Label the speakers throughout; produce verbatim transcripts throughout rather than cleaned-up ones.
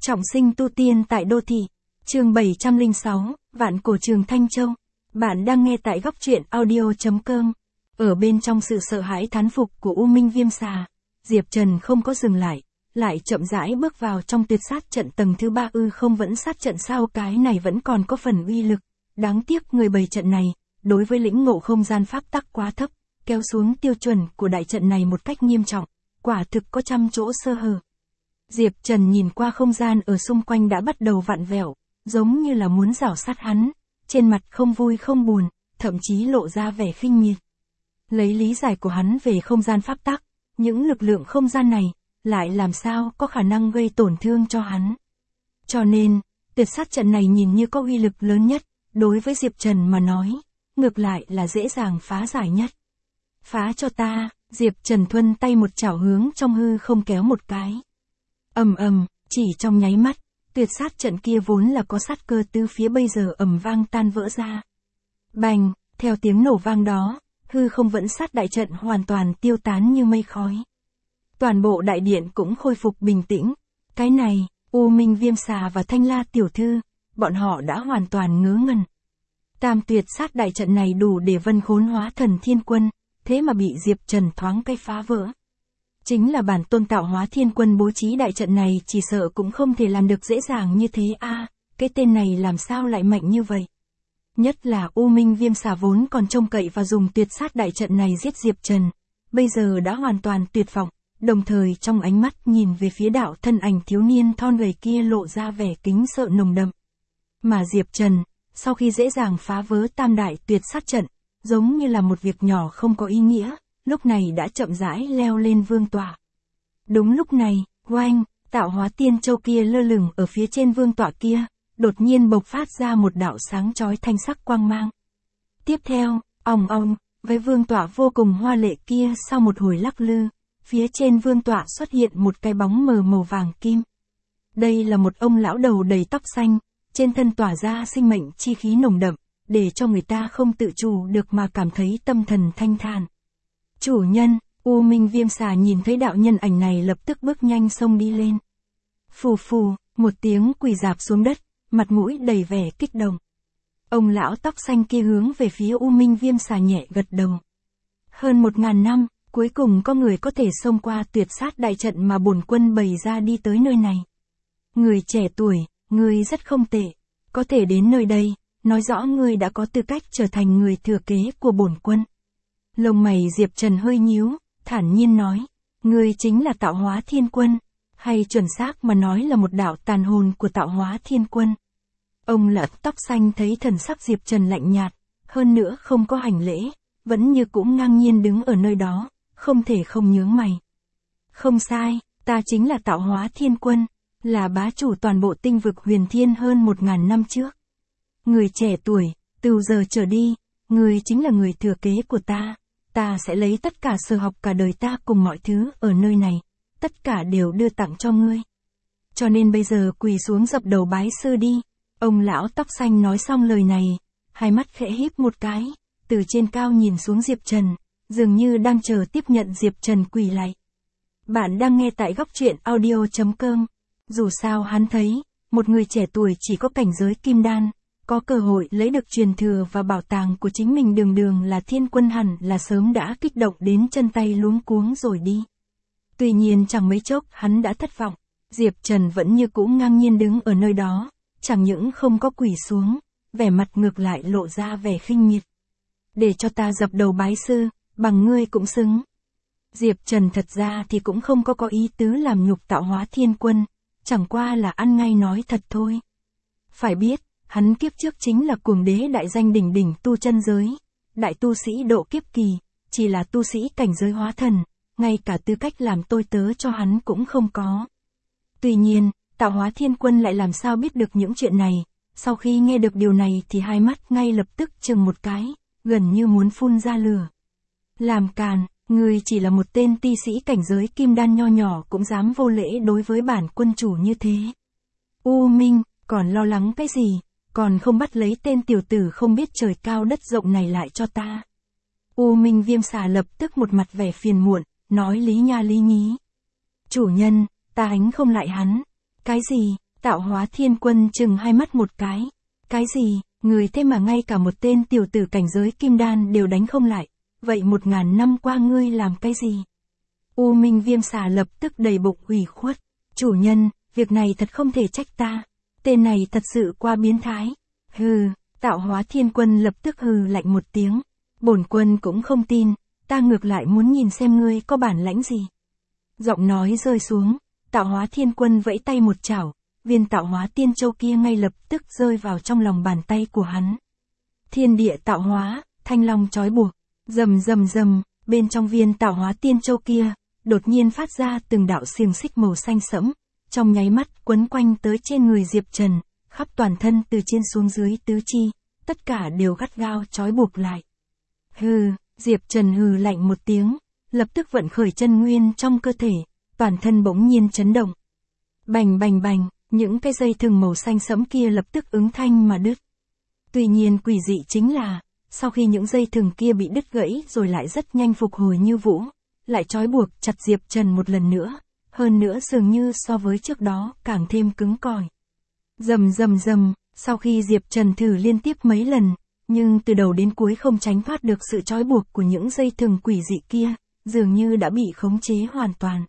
Speaker 1: Trọng sinh tu tiên tại đô thị. Chương bảy trăm lẻ sáu, Vạn cổ trường Thanh Châu. Bạn đang nghe tại góc truyện audio.com. Ở bên trong sự sợ hãi thán phục của U Minh Viêm Xà, Diệp Trần không có dừng lại, lại chậm rãi bước vào trong tuyệt sát trận tầng thứ ba. Ư không vẫn sát trận sao? Cái này vẫn còn có phần uy lực. Đáng tiếc người bày trận này, đối với lĩnh ngộ không gian pháp tắc quá thấp, kéo xuống tiêu chuẩn của đại trận này một cách nghiêm trọng, quả thực có trăm chỗ sơ hở. Diệp Trần nhìn qua không gian ở xung quanh đã bắt đầu vặn vẹo, giống như là muốn rảo sát hắn, trên mặt không vui không buồn, thậm chí lộ ra vẻ khinh miệt. Lấy lý giải của hắn về không gian pháp tắc, những lực lượng không gian này, lại làm sao có khả năng gây tổn thương cho hắn. Cho nên, tuyệt sát trận này nhìn như có uy lực lớn nhất, đối với Diệp Trần mà nói, ngược lại là dễ dàng phá giải nhất. Phá cho ta, Diệp Trần thuân tay một chảo hướng trong hư không kéo một cái. Ầm ầm, chỉ trong nháy mắt, tuyệt sát trận kia vốn là có sát cơ tứ phía bây giờ ầm vang tan vỡ ra. Bành, theo tiếng nổ vang đó, hư không vẫn sát đại trận hoàn toàn tiêu tán như mây khói. Toàn bộ đại điện cũng khôi phục bình tĩnh. Cái này, U Minh Viêm Xà và Thanh La tiểu thư, bọn họ đã hoàn toàn ngớ ngẩn. Tam tuyệt sát đại trận này đủ để vân khốn hóa thần thiên quân, thế mà bị Diệp Trần thoáng cái phá vỡ. Chính là bản tôn tạo hóa thiên quân bố trí đại trận này chỉ sợ cũng không thể làm được dễ dàng như thế a. À, cái tên này làm sao lại mạnh như vậy? Nhất là U Minh Viêm Xà vốn còn trông cậy và dùng tuyệt sát đại trận này giết Diệp Trần, bây giờ đã hoàn toàn tuyệt vọng, đồng thời trong ánh mắt nhìn về phía đạo thân ảnh thiếu niên thon gầy kia lộ ra vẻ kính sợ nồng đậm. Mà Diệp Trần, sau khi dễ dàng phá vỡ tam đại tuyệt sát trận, giống như là một việc nhỏ không có ý nghĩa, lúc này đã chậm rãi leo lên vương tọa. Đúng lúc này, oanh, tạo hóa tiên châu kia lơ lửng ở phía trên vương tọa kia, đột nhiên bộc phát ra một đạo sáng chói thanh sắc quang mang. Tiếp theo, ong ong, với vương tọa vô cùng hoa lệ kia sau một hồi lắc lư, phía trên vương tọa xuất hiện một cái bóng mờ màu vàng kim. Đây là một ông lão đầu đầy tóc xanh, trên thân tỏa ra sinh mệnh chi khí nồng đậm, để cho người ta không tự chủ được mà cảm thấy tâm thần thanh thản. Chủ nhân, U Minh Viêm Xà nhìn thấy đạo nhân ảnh này lập tức bước nhanh xông đi lên. Phù phù, một tiếng quỳ rạp xuống đất, mặt mũi đầy vẻ kích động. Ông lão tóc xanh kia hướng về phía U Minh Viêm Xà nhẹ gật đầu. Hơn một ngàn năm, cuối cùng có người có thể xông qua tuyệt sát đại trận mà bổn quân bày ra đi tới nơi này. Người trẻ tuổi, ngươi rất không tệ, có thể đến nơi đây, nói rõ ngươi đã có tư cách trở thành người thừa kế của bổn quân. Lông mày Diệp Trần hơi nhíu, thản nhiên nói, ngươi chính là tạo hóa thiên quân, hay chuẩn xác mà nói là một đạo tàn hồn của tạo hóa thiên quân. Ông lão tóc xanh thấy thần sắc Diệp Trần lạnh nhạt, hơn nữa không có hành lễ, vẫn như cũng ngang nhiên đứng ở nơi đó, không thể không nhướng mày. Không sai, ta chính là tạo hóa thiên quân, là bá chủ toàn bộ tinh vực huyền thiên hơn một ngàn năm trước. Người trẻ tuổi, từ giờ trở đi, người chính là người thừa kế của ta. Ta sẽ lấy tất cả sở học cả đời ta cùng mọi thứ ở nơi này, tất cả đều đưa tặng cho ngươi. Cho nên bây giờ quỳ xuống dập đầu bái sư đi. Ông lão tóc xanh nói xong lời này, hai mắt khẽ híp một cái, từ trên cao nhìn xuống Diệp Trần, dường như đang chờ tiếp nhận Diệp Trần quỳ lại. Bạn đang nghe tại góc truyện audio.com. Dù sao hắn thấy, một người trẻ tuổi chỉ có cảnh giới kim đan, có cơ hội lấy được truyền thừa và bảo tàng của chính mình đường đường là thiên quân hẳn là sớm đã kích động đến chân tay luống cuống rồi đi. Tuy nhiên chẳng mấy chốc hắn đã thất vọng, Diệp Trần vẫn như cũ ngang nhiên đứng ở nơi đó, chẳng những không có quỳ xuống, vẻ mặt ngược lại lộ ra vẻ khinh miệt. Để cho ta dập đầu bái sư, bằng ngươi cũng xứng. Diệp Trần thật ra thì cũng không có có ý tứ làm nhục tạo hóa thiên quân, chẳng qua là ăn ngay nói thật thôi. Phải biết, hắn kiếp trước chính là cuồng đế đại danh đỉnh đỉnh tu chân giới, đại tu sĩ độ kiếp kỳ, chỉ là tu sĩ cảnh giới hóa thần, ngay cả tư cách làm tôi tớ cho hắn cũng không có. Tuy nhiên, tạo hóa thiên quân lại làm sao biết được những chuyện này, sau khi nghe được điều này thì hai mắt ngay lập tức chừng một cái, gần như muốn phun ra lửa. Làm càn, ngươi chỉ là một tên ti sĩ cảnh giới kim đan nho nhỏ cũng dám vô lễ đối với bản quân chủ như thế. U Minh, còn lo lắng cái gì? Còn không bắt lấy tên tiểu tử không biết trời cao đất rộng này lại cho ta. U Minh Viêm Xà lập tức một mặt vẻ phiền muộn, nói lý nha lý nhí. Chủ nhân, ta đánh không lại hắn. Cái gì? Tạo Hóa Thiên Quân chừng hai mắt một cái. Cái gì, người thế mà ngay cả một tên tiểu tử cảnh giới kim đan đều đánh không lại, vậy một ngàn năm qua ngươi làm cái gì? U Minh Viêm Xà lập tức đầy bụng ủy khuất. Chủ nhân, việc này thật không thể trách ta. Tên này thật sự quá biến thái. Hừ, Tạo Hóa Thiên Quân lập tức hừ lạnh một tiếng. Bổn quân cũng không tin, ta ngược lại muốn nhìn xem ngươi có bản lãnh gì. Giọng nói rơi xuống, Tạo Hóa Thiên Quân vẫy tay một chảo, viên Tạo Hóa Tiên Châu kia ngay lập tức rơi vào trong lòng bàn tay của hắn. Thiên địa tạo hóa, thanh long trói buộc, rầm rầm rầm, bên trong viên Tạo Hóa Tiên Châu kia, đột nhiên phát ra từng đạo xiềng xích màu xanh sẫm, trong nháy mắt quấn quanh tới trên người Diệp Trần, khắp toàn thân từ trên xuống dưới tứ chi, tất cả đều gắt gao trói buộc lại. Hừ, Diệp Trần hừ lạnh một tiếng, lập tức vận khởi chân nguyên trong cơ thể, toàn thân bỗng nhiên chấn động. Bành bành bành, những cái dây thừng màu xanh sẫm kia lập tức ứng thanh mà đứt. Tuy nhiên quỷ dị chính là, sau khi những dây thừng kia bị đứt gãy rồi lại rất nhanh phục hồi như vũ, lại trói buộc chặt Diệp Trần một lần nữa, hơn nữa dường như so với trước đó càng thêm cứng cỏi. Rầm rầm rầm, sau khi Diệp Trần thử liên tiếp mấy lần, nhưng từ đầu đến cuối không tránh thoát được sự trói buộc của những dây thừng quỷ dị kia, dường như đã bị khống chế hoàn toàn.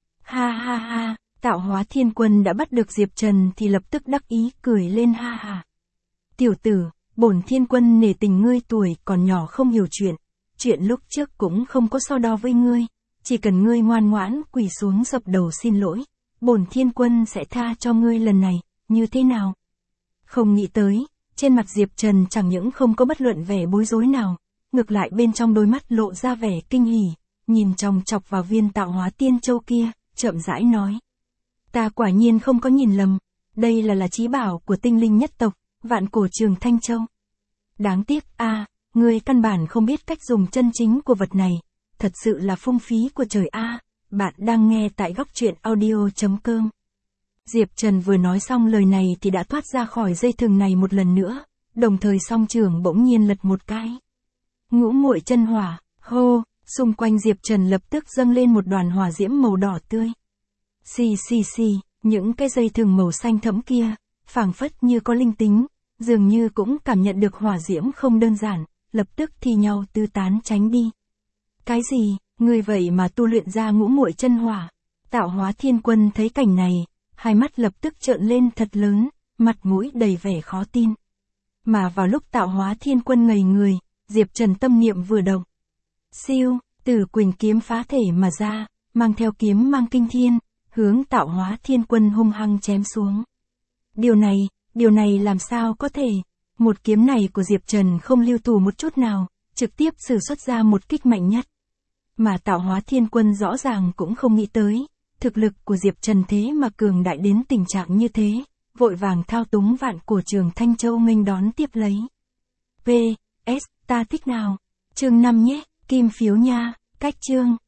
Speaker 1: Ha ha ha, Tạo Hóa Thiên Quân đã bắt được Diệp Trần thì lập tức đắc ý cười lên ha ha. Tiểu tử, bổn Thiên Quân nể tình ngươi tuổi còn nhỏ không hiểu chuyện, chuyện lúc trước cũng không có so đo với ngươi, chỉ cần ngươi ngoan ngoãn quỳ xuống dập đầu xin lỗi, bổn Thiên Quân sẽ tha cho ngươi lần này, như thế nào? Không nghĩ tới, trên mặt Diệp Trần chẳng những không có bất luận vẻ bối rối nào, ngược lại bên trong đôi mắt lộ ra vẻ kinh hỉ, nhìn chòng chọc vào viên Tạo Hóa Tiên Châu kia, chậm rãi nói. Ta quả nhiên không có nhìn lầm, đây là là chí bảo của tinh linh nhất tộc, Vạn Cổ Trường Thanh Châu. Đáng tiếc a, à, ngươi căn bản không biết cách dùng chân chính của vật này, thật sự là phung phí của trời a. À, bạn đang nghe tại góc truyện audio chấm com. Diệp Trần vừa nói xong lời này thì đã thoát ra khỏi dây thừng này một lần nữa, đồng thời song trường bỗng nhiên lật một cái. Ngũ muội chân hỏa, hô, xung quanh Diệp Trần lập tức dâng lên một đoàn hỏa diễm màu đỏ tươi. Xì xì xì, những cái dây thừng màu xanh thẫm kia, phảng phất như có linh tính, dường như cũng cảm nhận được hỏa diễm không đơn giản, lập tức thi nhau tứ tán tránh đi. Cái gì, người vậy mà tu luyện ra ngũ muội chân hỏa? Tạo Hóa Thiên Quân thấy cảnh này, hai mắt lập tức trợn lên thật lớn, mặt mũi đầy vẻ khó tin. Mà vào lúc Tạo Hóa Thiên Quân ngây người, Diệp Trần tâm niệm vừa động. Siêu, Tử Quỳnh kiếm phá thể mà ra, mang theo kiếm mang kinh thiên, hướng Tạo Hóa Thiên Quân hung hăng chém xuống. Điều này, điều này làm sao có thể? Một kiếm này của Diệp Trần không lưu thủ một chút nào, trực tiếp sử xuất ra một kích mạnh nhất. Mà Tạo Hóa Thiên Quân rõ ràng cũng không nghĩ tới, thực lực của Diệp Trần thế mà cường đại đến tình trạng như thế, vội vàng thao túng Vạn Cổ Trường Thanh Châu nghênh đón tiếp lấy. pê ét, ta thích nào? Chương năm nhé, kim phiếu nha, cách chương.